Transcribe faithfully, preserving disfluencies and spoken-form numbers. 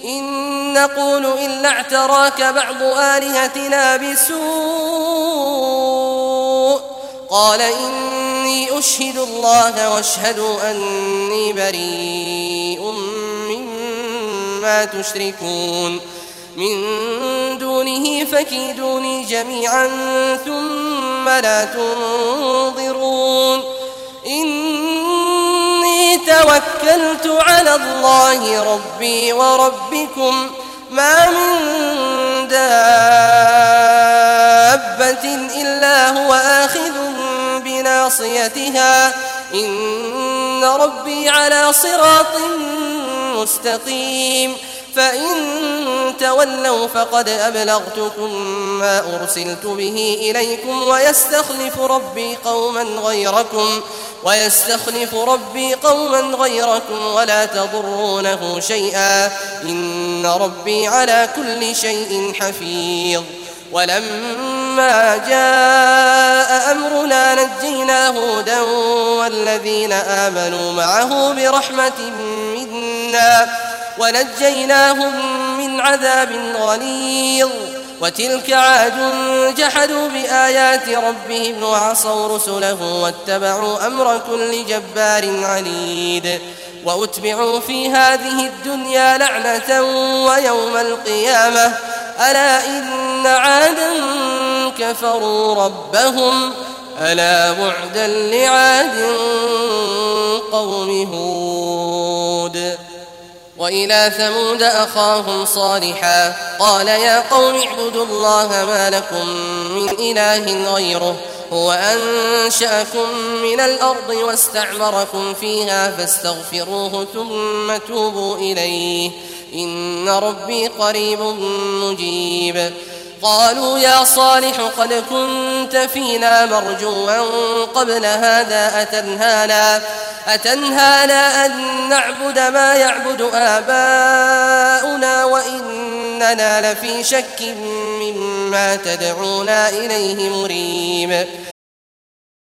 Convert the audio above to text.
إن نقول إلا اعتراك بعض آلهتنا بسوء قال إني أشهد الله واشهدوا أني بريء مما تشركون من دونه فكيدوني جميعا ثم لا تنظرون إني توكلت على الله ربي وربكم ما من دابة إلا هو آخذ بناصيتها إن ربي على صراط مستقيم فإن تولوا فقد أبلغتكم ما أرسلت به إليكم ويستخلف ربي قوما غيركم ويستخلف ربي قوما غيركم ولا تضرونه شيئا إن ربي على كل شيء حفيظ ولما جاء أمرنا نجينا هودا والذين آمنوا معه برحمة منا ونجيناهم من عذاب غليظ وتلك عاد جحدوا بآيات ربهم وعصوا رسله واتبعوا أمر كل جبار عنيد وأتبعوا في هذه الدنيا لعنة ويوم القيامة ألا إن عادا كفروا ربهم ألا بعدا لعاد قوم هود وإلى ثمود أخاهم صالحا قال يا قوم اعبدوا الله ما لكم من إله غيره هو أنشأكم من الأرض واستعمركم فيها فاستغفروه ثم توبوا إليه إن ربي قريب مجيب قالوا يا صالح قد كنت فينا مرجوا قبل هذا أتنهانا, أتنهانا أن نعبد ما يعبد آباؤنا وإننا لفي شك مما تدعونا إليه مريب